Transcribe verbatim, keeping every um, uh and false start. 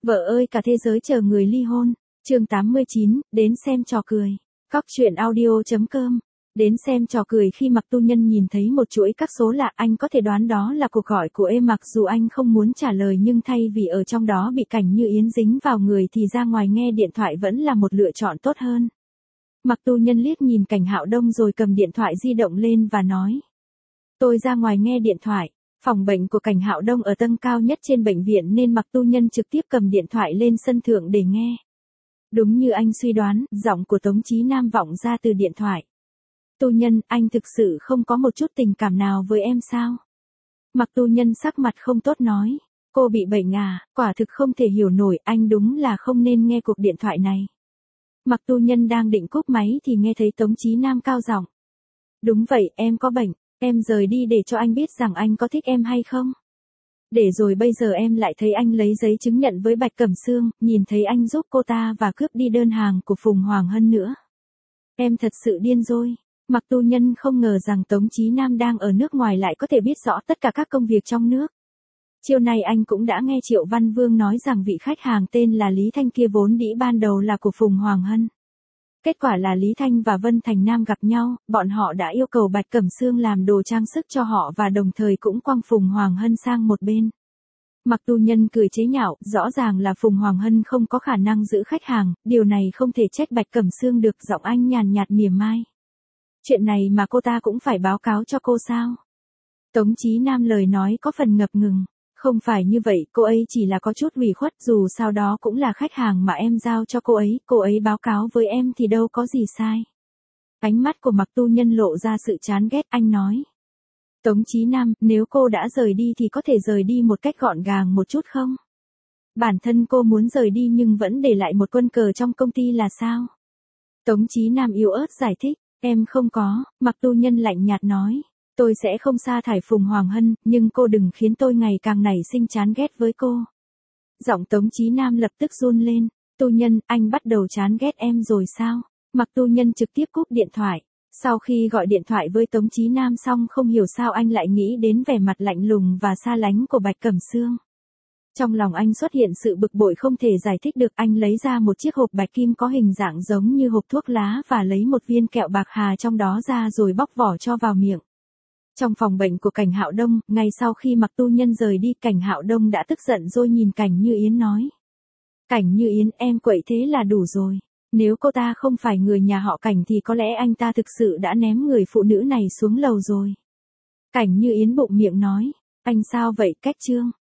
Vợ ơi cả thế giới chờ người ly hôn. Chương tám mươi chín, đến xem trò cười. Cóc truyện audio chấm com. Đến xem trò cười khi Mạc Tu Nhân nhìn thấy một chuỗi các số lạ, anh có thể đoán đó là cuộc gọi của em mặc dù anh không muốn trả lời, nhưng thay vì ở trong đó bị Cảnh Như Yến dính vào người thì ra ngoài nghe điện thoại vẫn là một lựa chọn tốt hơn. Mạc Tu Nhân liếc nhìn Cảnh Hạo Đông rồi cầm điện thoại di động lên và nói. Tôi ra ngoài nghe điện thoại. Phòng bệnh của Cảnh Hạo Đông ở tầng cao nhất trên bệnh viện nên Mạc Tu Nhân trực tiếp cầm điện thoại lên sân thượng để nghe. Đúng như anh suy đoán, giọng của Tống Chí Nam vọng ra từ điện thoại. Tu Nhân, anh thực sự không có một chút tình cảm nào với em sao? Mạc Tu Nhân sắc mặt không tốt nói. Cô bị bệnh à, quả thực không thể hiểu nổi, anh đúng là không nên nghe cuộc điện thoại này. Mạc Tu Nhân đang định cúp máy thì nghe thấy Tống Chí Nam cao giọng. Đúng vậy, em có bệnh, em rời đi để cho anh biết rằng anh có thích em hay không. Để rồi bây giờ em lại thấy anh lấy giấy chứng nhận với Bạch Cẩm Sương, nhìn thấy anh giúp cô ta và cướp đi đơn hàng của Phùng Hoàng Hân nữa. Em thật sự điên rồi. Mạc Tu Nhân không ngờ rằng Tống Chí Nam đang ở nước ngoài lại có thể biết rõ tất cả các công việc trong nước. Chiều nay anh cũng đã nghe Triệu Văn Vương nói rằng vị khách hàng tên là Lý Thanh kia vốn dĩ ban đầu là của Phùng Hoàng Hân. Kết quả là Lý Thanh và Vân Thành Nam gặp nhau, bọn họ đã yêu cầu Bạch Cẩm Sương làm đồ trang sức cho họ và đồng thời cũng quăng Phùng Hoàng Hân sang một bên. Mạc Tu Nhân cười chế nhạo, rõ ràng là Phùng Hoàng Hân không có khả năng giữ khách hàng, điều này không thể trách Bạch Cẩm Sương được, giọng anh nhàn nhạt mỉa mai. Chuyện này mà cô ta cũng phải báo cáo cho cô sao? Tống Chí Nam lời nói có phần ngập ngừng. Không phải như vậy, cô ấy chỉ là có chút ủy khuất, dù sao đó cũng là khách hàng mà em giao cho cô ấy, cô ấy báo cáo với em thì đâu có gì sai. Ánh mắt của Mạc Tu Nhân lộ ra sự chán ghét, anh nói. Tống Chí Nam, nếu cô đã rời đi thì có thể rời đi một cách gọn gàng một chút không? Bản thân cô muốn rời đi nhưng vẫn để lại một quân cờ trong công ty là sao? Tống Chí Nam yếu ớt giải thích, em không có, Mạc Tu Nhân lạnh nhạt nói. Tôi sẽ không sa thải Phùng Hoàng Hân, nhưng cô đừng khiến tôi ngày càng nảy sinh chán ghét với cô. Giọng Tống Chí Nam lập tức run lên. Tu Nhân, anh bắt đầu chán ghét em rồi sao? Mạc Tu Nhân trực tiếp cúp điện thoại. Sau khi gọi điện thoại với Tống Chí Nam xong không hiểu sao anh lại nghĩ đến vẻ mặt lạnh lùng và xa lánh của Bạch Cẩm Sương. Trong lòng anh xuất hiện sự bực bội không thể giải thích được, anh lấy ra một chiếc hộp bạch kim có hình dạng giống như hộp thuốc lá và lấy một viên kẹo bạc hà trong đó ra rồi bóc vỏ cho vào miệng. Trong phòng bệnh của Cảnh Hạo Đông, ngay sau khi Mạc Tu Nhân rời đi, Cảnh Hạo Đông đã tức giận rồi nhìn Cảnh Như Yến nói. Cảnh Như Yến, em quậy thế là đủ rồi. Nếu cô ta không phải người nhà họ Cảnh thì có lẽ anh ta thực sự đã ném người phụ nữ này xuống lầu rồi. Cảnh Như Yến bụng miệng nói. Anh sao vậy, Cách Trương?